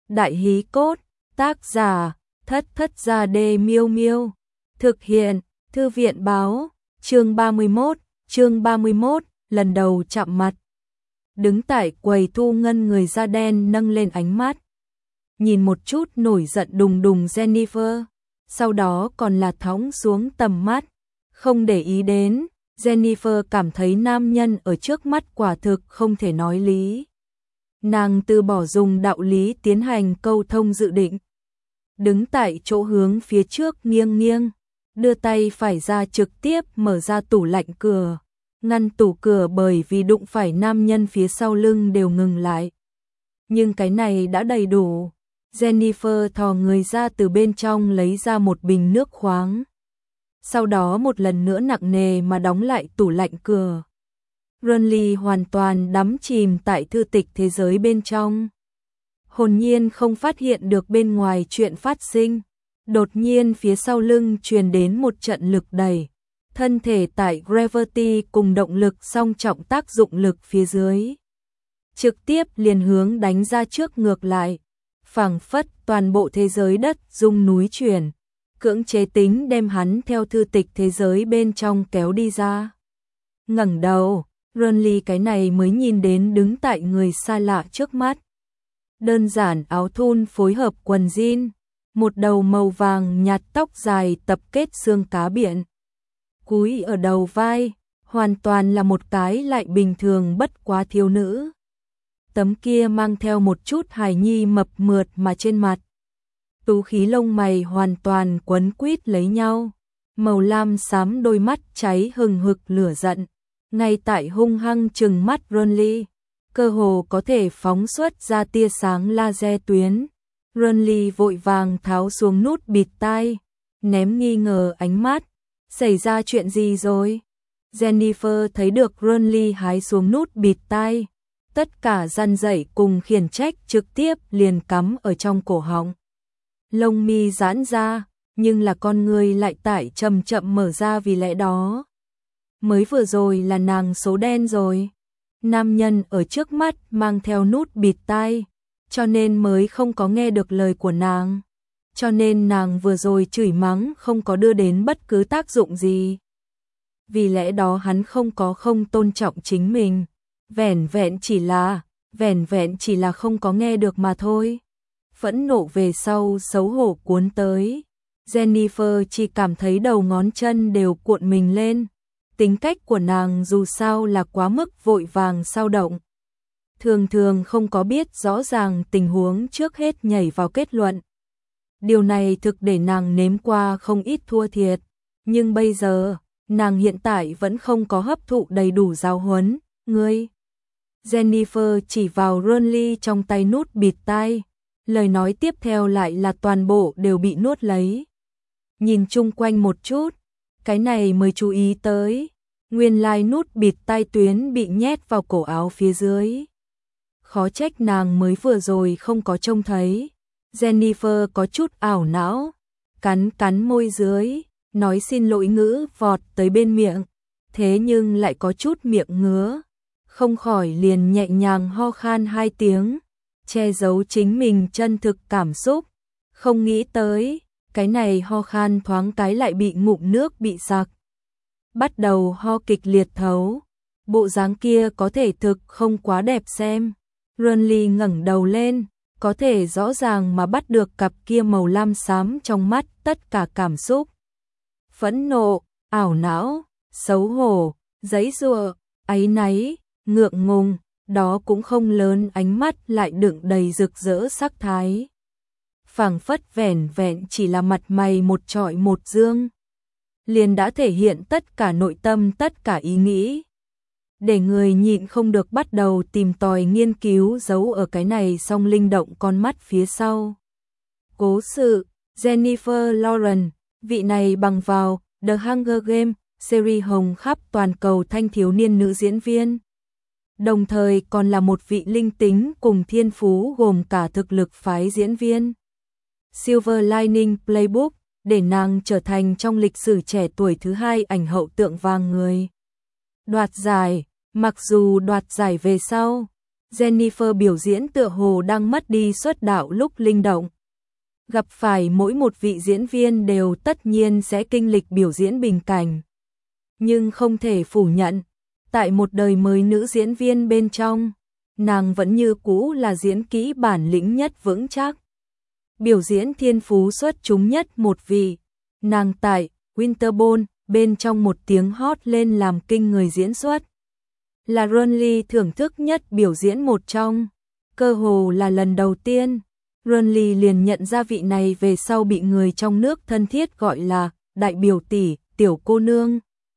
Đại hí cốt, tác giả, Thất Thất Gia Đê Miêu Miêu. Thực hiện, Thư viện báo, chương 31, lần đầu chạm mặt. Đứng tại quầy thu ngân người da đen nâng lên ánh mắt. Nhìn một chút nổi giận đùng đùng Jennifer, sau đó còn là thõng xuống tầm mắt. Không để ý đến, Jennifer cảm thấy nam nhân ở trước mắt quả thực không thể nói lý. Nàng từ bỏ dùng đạo lý tiến hành câu thông dự định. Đứng tại chỗ hướng phía trước nghiêng nghiêng, đưa tay phải ra trực tiếp mở ra tủ lạnh cửa. Ngăn tủ cửa bởi vì đụng phải nam nhân phía sau lưng đều ngừng lại. Nhưng cái này đã đầy đủ. Jennifer thò người ra từ bên trong lấy ra một bình nước khoáng. Sau đó một lần nữa nặng nề mà đóng lại tủ lạnh cửa. Renly hoàn toàn đắm chìm tại thư tịch thế giới bên trong. Hồn nhiên không phát hiện được bên ngoài chuyện phát sinh. Đột nhiên phía sau lưng truyền đến một trận lực đẩy. Thân thể tại Gravity cùng động lực song trọng tác dụng lực phía dưới. Trực tiếp liền hướng đánh ra trước ngược lại. Phảng phất toàn bộ thế giới đất rung núi chuyển. Cưỡng chế tính đem hắn theo thư tịch thế giới bên trong kéo đi ra. Ngẩng đầu, Renly cái này mới nhìn đến đứng tại người xa lạ trước mắt. Đơn giản áo thun phối hợp quần jean, một đầu màu vàng nhạt tóc dài tập kết xương cá biển. Cúi ở đầu vai, hoàn toàn là một cái lại bình thường bất quá thiếu nữ. Tấm kia mang theo một chút hài nhi mập mượt mà trên mặt. Tú khí lông mày hoàn toàn quấn quýt lấy nhau, màu lam xám đôi mắt cháy hừng hực lửa giận, ngay tại hung hăng trừng mắt Renly, cơ hồ có thể phóng xuất ra tia sáng laser tuyến. Renly vội vàng tháo xuống nút bịt tai, ném nghi ngờ ánh mắt, xảy ra chuyện gì rồi? Jennifer thấy được Renly hái xuống nút bịt tai, tất cả răn dậy cùng khiển trách trực tiếp liền cắm ở trong cổ họng. Lông mi giãn ra, nhưng là con người lại tải chậm chậm mở ra vì lẽ đó. Mới vừa rồi là nàng số đen rồi. Nam nhân ở trước mắt mang theo nút bịt tai, cho nên mới không có nghe được lời của nàng. Cho nên nàng vừa rồi chửi mắng không có đưa đến bất cứ tác dụng gì. Vì lẽ đó hắn không tôn trọng chính mình. Vẻn vẹn chỉ là không có nghe được mà thôi. Phẫn nộ về sau xấu hổ cuốn tới. Jennifer chỉ cảm thấy đầu ngón chân đều cuộn mình lên. Tính cách của nàng dù sao là quá mức vội vàng sao động. Thường thường không có biết rõ ràng tình huống trước hết nhảy vào kết luận. Điều này thực để nàng nếm qua không ít thua thiệt. Nhưng bây giờ, nàng hiện tại vẫn không có hấp thụ đầy đủ giáo huấn. Ngươi! Jennifer chỉ vào Renly trong tay nút bịt tai. Lời nói tiếp theo lại là toàn bộ đều bị nuốt lấy. Nhìn chung quanh một chút, cái này mới chú ý tới. Nguyên lai nút bịt tai tuyến bị nhét vào cổ áo phía dưới. Khó trách nàng mới vừa rồi không có trông thấy. Jennifer có chút ảo não, cắn môi dưới, nói xin lỗi ngữ vọt tới bên miệng. Thế nhưng lại có chút miệng ngứa, không khỏi liền nhẹ nhàng ho khan 2 tiếng. Che giấu chính mình chân thực cảm xúc, không nghĩ tới, cái này ho khan thoáng cái lại bị ngụm nước bị sặc. Bắt đầu ho kịch liệt thấu, bộ dáng kia có thể thực không quá đẹp xem. Renly ngẩng đầu lên, có thể rõ ràng mà bắt được cặp kia màu lam xám trong mắt tất cả cảm xúc. Phẫn nộ, ảo não, xấu hổ, giãy giụa, áy náy, ngượng ngùng. Đó cũng không lớn, ánh mắt lại đựng đầy rực rỡ sắc thái. Phảng phất vẻn vẹn chỉ là mặt mày một trọi một dương, liền đã thể hiện tất cả nội tâm, tất cả ý nghĩ. Để người nhịn không được bắt đầu tìm tòi nghiên cứu giấu ở cái này song linh động con mắt phía sau. Cố sự, Jennifer Lawrence, vị này bằng vào The Hunger Games, series hồng khắp toàn cầu thanh thiếu niên nữ diễn viên. Đồng thời còn là một vị linh tính cùng thiên phú gồm cả thực lực phái diễn viên. Silver Lining Playbook, để nàng trở thành trong lịch sử trẻ tuổi thứ 2 ảnh hậu tượng vàng người. Đoạt giải, mặc dù đoạt giải về sau, Jennifer biểu diễn tựa hồ đang mất đi xuất đạo lúc linh động. Gặp phải mỗi một vị diễn viên đều tất nhiên sẽ kinh lịch biểu diễn bình cảnh. Nhưng không thể phủ nhận, tại một đời mới nữ diễn viên bên trong, nàng vẫn như cũ là diễn kỹ bản lĩnh nhất vững chắc. Biểu diễn thiên phú xuất chúng nhất một vị, nàng tại Winterborn bên trong một tiếng hót lên làm kinh người diễn xuất. Là Renly thưởng thức nhất biểu diễn một trong, cơ hồ là lần đầu tiên, Renly liền nhận ra vị này về sau bị người trong nước thân thiết gọi là đại biểu tỷ, tiểu cô nương.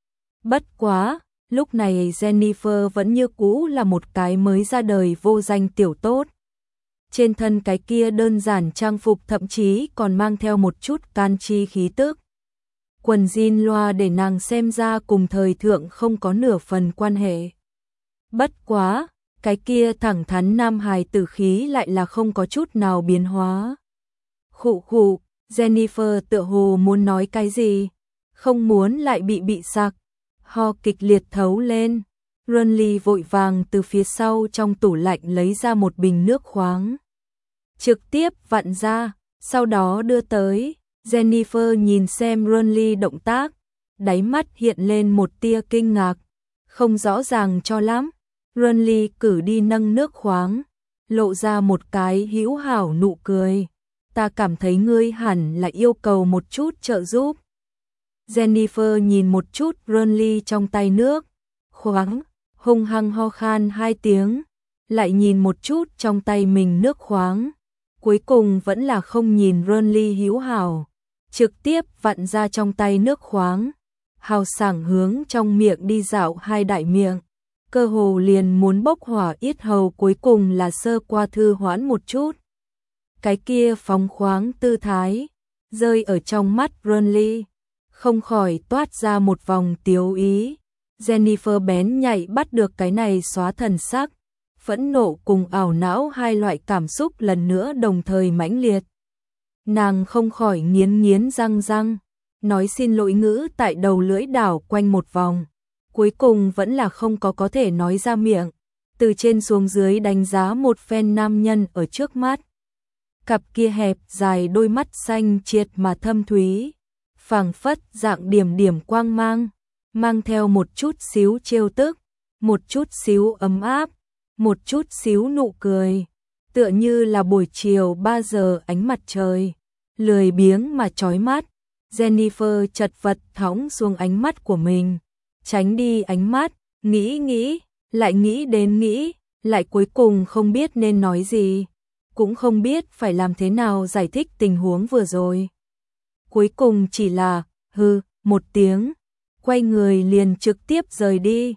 Bất quá, lúc này Jennifer vẫn như cũ là một cái mới ra đời vô danh tiểu tốt. Trên thân cái kia đơn giản trang phục thậm chí còn mang theo một chút can chi khí tức. Quần jean loa để nàng xem ra cùng thời thượng không có nửa phần quan hệ. Bất quá, cái kia thẳng thắn nam hài tử khí lại là không có chút nào biến hóa. Khụ khụ, Jennifer tựa hồ muốn nói cái gì, không muốn lại bị sặc, ho kịch liệt thấu lên. Renly vội vàng từ phía sau trong tủ lạnh lấy ra một bình nước khoáng. Trực tiếp vặn ra, sau đó đưa tới. Jennifer nhìn xem Renly động tác, đáy mắt hiện lên một tia kinh ngạc, không rõ ràng cho lắm. Renly cử đi nâng nước khoáng, lộ ra một cái hữu hảo nụ cười. Ta cảm thấy ngươi hẳn là yêu cầu một chút trợ giúp. Jennifer nhìn một chút Renly trong tay nước khoáng, hung hăng ho khan 2 tiếng, lại nhìn một chút trong tay mình nước khoáng. Cuối cùng vẫn là không nhìn Renly hữu hảo, trực tiếp vặn ra trong tay nước khoáng, hào sảng hướng trong miệng đi dạo 2 đại miệng, cơ hồ liền muốn bốc hỏa yết hầu, cuối cùng là sơ qua thư hoãn một chút. Cái kia phóng khoáng tư thái, rơi ở trong mắt Renly, không khỏi toát ra một vòng tiếu ý. Jennifer bén nhạy bắt được cái này xóa thần sắc, phẫn nộ cùng ảo não hai loại cảm xúc lần nữa đồng thời mãnh liệt. Nàng không khỏi nghiến răng, nói xin lỗi ngữ tại đầu lưỡi đảo quanh một vòng, cuối cùng vẫn là không có thể nói ra miệng, từ trên xuống dưới đánh giá một phen nam nhân ở trước mắt. Cặp kia hẹp dài đôi mắt xanh triệt mà thâm thúy, phảng phất dạng điểm quang mang, mang theo một chút xíu trêu tức, một chút xíu ấm áp, một chút xíu nụ cười, tựa như là buổi chiều 3 giờ ánh mặt trời, lười biếng mà chói mắt. Jennifer chật vật thõng xuống ánh mắt của mình, tránh đi ánh mắt, nghĩ, lại nghĩ đến nghĩ, lại cuối cùng không biết nên nói gì, cũng không biết phải làm thế nào giải thích tình huống vừa rồi. Cuối cùng chỉ là, hừ, một tiếng, quay người liền trực tiếp rời đi.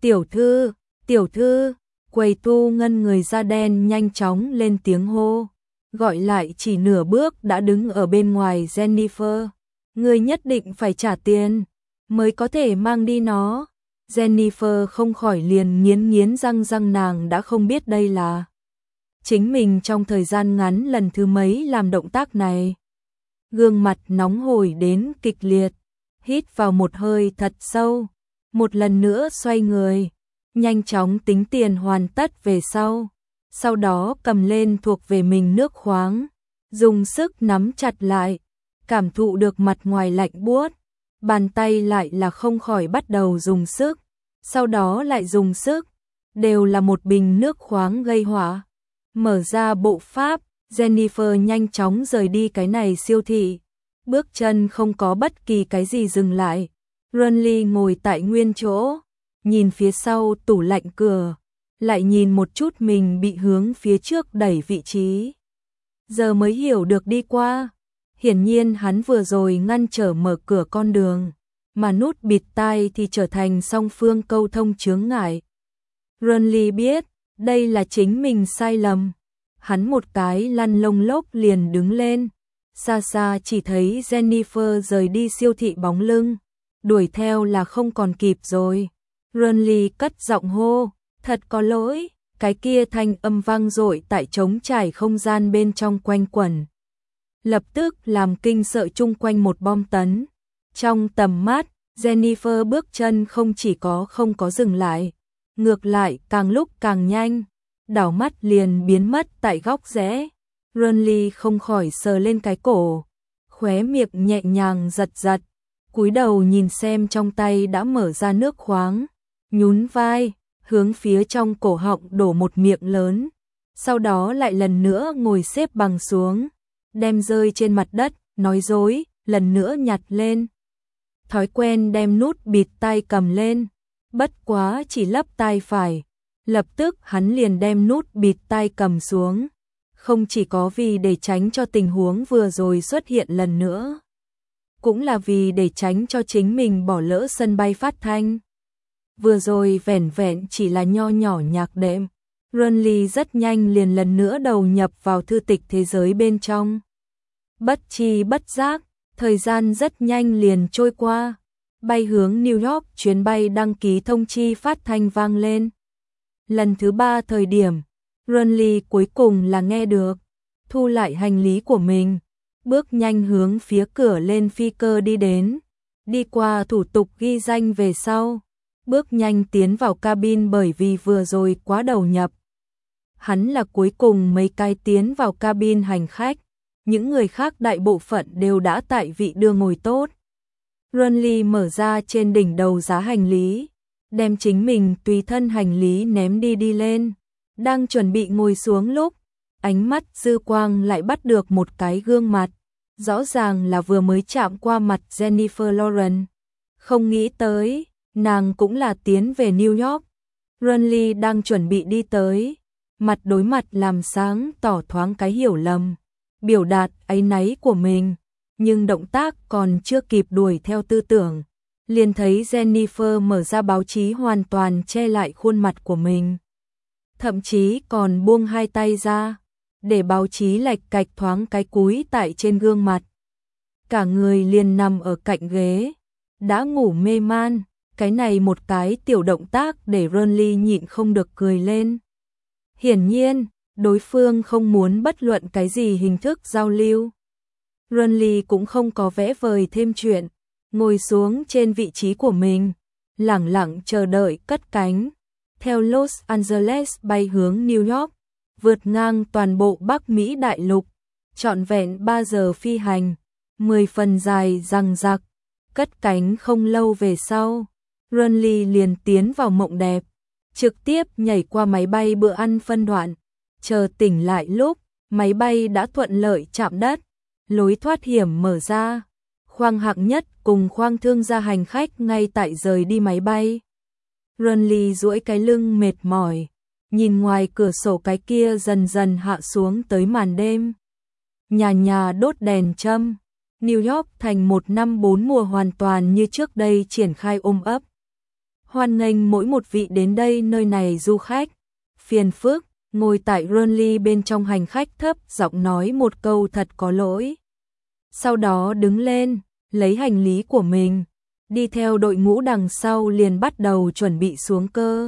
Tiểu thư, quầy tu ngân người da đen nhanh chóng lên tiếng hô, gọi lại chỉ nửa bước đã đứng ở bên ngoài Jennifer. Người nhất định phải trả tiền, mới có thể mang đi nó. Jennifer không khỏi liền nghiến răng, nàng đã không biết đây là chính mình trong thời gian ngắn lần thứ mấy làm động tác này. Gương mặt nóng hổi đến kịch liệt, hít vào một hơi thật sâu, một lần nữa xoay người, nhanh chóng tính tiền hoàn tất về sau đó cầm lên thuộc về mình nước khoáng, dùng sức nắm chặt lại, cảm thụ được mặt ngoài lạnh buốt, bàn tay lại là không khỏi bắt đầu dùng sức, sau đó lại dùng sức, đều là một bình nước khoáng gây họa. Mở ra bộ pháp, Jennifer nhanh chóng rời đi cái này siêu thị, bước chân không có bất kỳ cái gì dừng lại. Renly ngồi tại nguyên chỗ, nhìn phía sau tủ lạnh cửa, lại nhìn một chút mình bị hướng phía trước đẩy vị trí. Giờ mới hiểu được đi qua. Hiển nhiên hắn vừa rồi ngăn trở mở cửa con đường, mà nút bịt tai thì trở thành song phương câu thông chướng ngại. Renly biết, đây là chính mình sai lầm. Hắn một cái lăn lông lốc liền đứng lên, xa xa chỉ thấy Jennifer rời đi siêu thị bóng lưng, đuổi theo là không còn kịp rồi. Renly cất giọng hô, thật có lỗi, cái kia thanh âm vang dội tại trống trải không gian bên trong quanh quẩn. Lập tức làm kinh sợ chung quanh một bom tấn. Trong tầm mắt, Jennifer bước chân không chỉ không có dừng lại, ngược lại càng lúc càng nhanh, đảo mắt liền biến mất tại góc rẽ. Renly không khỏi sờ lên cái cổ, khóe miệng nhẹ nhàng giật giật, cúi đầu nhìn xem trong tay đã mở ra nước khoáng, nhún vai, hướng phía trong cổ họng đổ một miệng lớn, sau đó lại lần nữa ngồi xếp bằng xuống, đem rơi trên mặt đất, nói dối, lần nữa nhặt lên. Thói quen đem nút bịt tai cầm lên, bất quá chỉ lấp tai phải, lập tức hắn liền đem nút bịt tai cầm xuống, không chỉ có vì để tránh cho tình huống vừa rồi xuất hiện lần nữa, cũng là vì để tránh cho chính mình bỏ lỡ sân bay phát thanh. Vừa rồi vẻn vẹn chỉ là nho nhỏ nhạc đệm, Renly rất nhanh liền lần nữa đầu nhập vào thư tịch thế giới bên trong. Bất chi bất giác, thời gian rất nhanh liền trôi qua, bay hướng New York, chuyến bay đăng ký thông chi phát thanh vang lên. Lần thứ 3 thời điểm, Renly cuối cùng là nghe được, thu lại hành lý của mình, bước nhanh hướng phía cửa lên phi cơ đi đến, đi qua thủ tục ghi danh về sau, bước nhanh tiến vào cabin bởi vì vừa rồi quá đầu nhập. Hắn là cuối cùng mấy cái tiến vào cabin hành khách, những người khác đại bộ phận đều đã tại vị đưa ngồi tốt. Renly mở ra trên đỉnh đầu giá hành lý, đem chính mình tùy thân hành lý ném đi lên, đang chuẩn bị ngồi xuống lúc, ánh mắt dư quang lại bắt được một cái gương mặt, rõ ràng là vừa mới chạm qua mặt Jennifer Lawrence. Không nghĩ tới, nàng cũng là tiến về New York. Renly đang chuẩn bị đi tới, mặt đối mặt làm sáng tỏ thoáng cái hiểu lầm, biểu đạt áy náy của mình, nhưng động tác còn chưa kịp đuổi theo tư tưởng, liền thấy Jennifer mở ra báo chí hoàn toàn che lại khuôn mặt của mình. Thậm chí còn buông hai tay ra, để báo chí lạch cạch thoáng cái cúi tại trên gương mặt. Cả người liền nằm ở cạnh ghế, đã ngủ mê man, cái này một cái tiểu động tác để Renly nhịn không được cười lên. Hiển nhiên, đối phương không muốn bất luận cái gì hình thức giao lưu. Renly cũng không có vẽ vời thêm chuyện, ngồi xuống trên vị trí của mình, lẳng lặng chờ đợi cất cánh, theo Los Angeles bay hướng New York, vượt ngang toàn bộ Bắc Mỹ đại lục, trọn vẹn 3 giờ phi hành, 10 phần dài dằng dặc, cất cánh không lâu về sau, Renly liền tiến vào mộng đẹp, trực tiếp nhảy qua máy bay bữa ăn phân đoạn, chờ tỉnh lại lúc, máy bay đã thuận lợi chạm đất, lối thoát hiểm mở ra, khoang hạng nhất cùng khoang thương gia hành khách ngay tại rời đi máy bay. Renly duỗi cái lưng mệt mỏi, nhìn ngoài cửa sổ cái kia dần dần hạ xuống tới màn đêm. Nhà nhà đốt đèn châm, New York thành một năm 4 mùa hoàn toàn như trước đây triển khai ôm ấp. Hoan nghênh mỗi một vị đến đây nơi này du khách. Phiền phức, ngồi tại Renly bên trong hành khách thấp giọng nói một câu thật có lỗi. Sau đó đứng lên, lấy hành lý của mình, đi theo đội ngũ đằng sau liền bắt đầu chuẩn bị xuống cơ.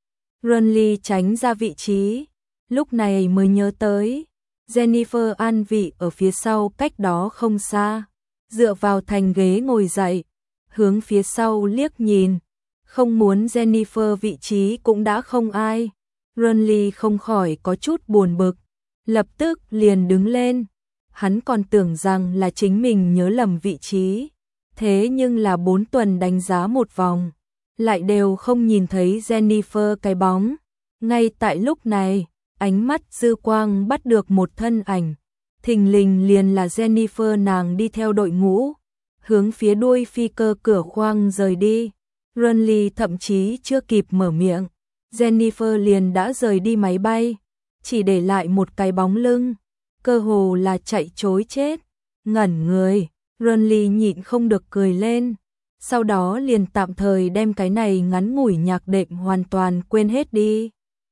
Renly tránh ra vị trí, lúc này mới nhớ tới, Jennifer an vị ở phía sau cách đó không xa, dựa vào thành ghế ngồi dậy, hướng phía sau liếc nhìn, không muốn Jennifer vị trí cũng đã không ai. Renly không khỏi có chút buồn bực, lập tức liền đứng lên, hắn còn tưởng rằng là chính mình nhớ lầm vị trí, thế nhưng là 4 tuần đánh giá một vòng, lại đều không nhìn thấy Jennifer cái bóng. Ngay tại lúc này, ánh mắt dư quang bắt được một thân ảnh, thình lình liền là Jennifer, nàng đi theo đội ngũ, hướng phía đuôi phi cơ cửa khoang rời đi. Renly thậm chí chưa kịp mở miệng, Jennifer liền đã rời đi máy bay, chỉ để lại một cái bóng lưng, cơ hồ là chạy trối chết. Ngẩn người, Renly nhịn không được cười lên, sau đó liền tạm thời đem cái này ngắn ngủi nhạc đệm hoàn toàn quên hết đi.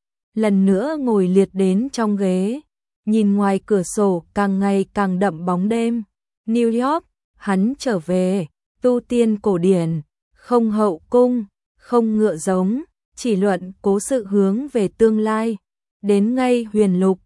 Lần nữa ngồi liệt đến trong ghế, nhìn ngoài cửa sổ càng ngày càng đậm bóng đêm. New York, hắn trở về, tu tiên cổ điển, không hậu cung, không ngựa giống, chỉ luận cố sự hướng về tương lai, đến ngay huyền lục,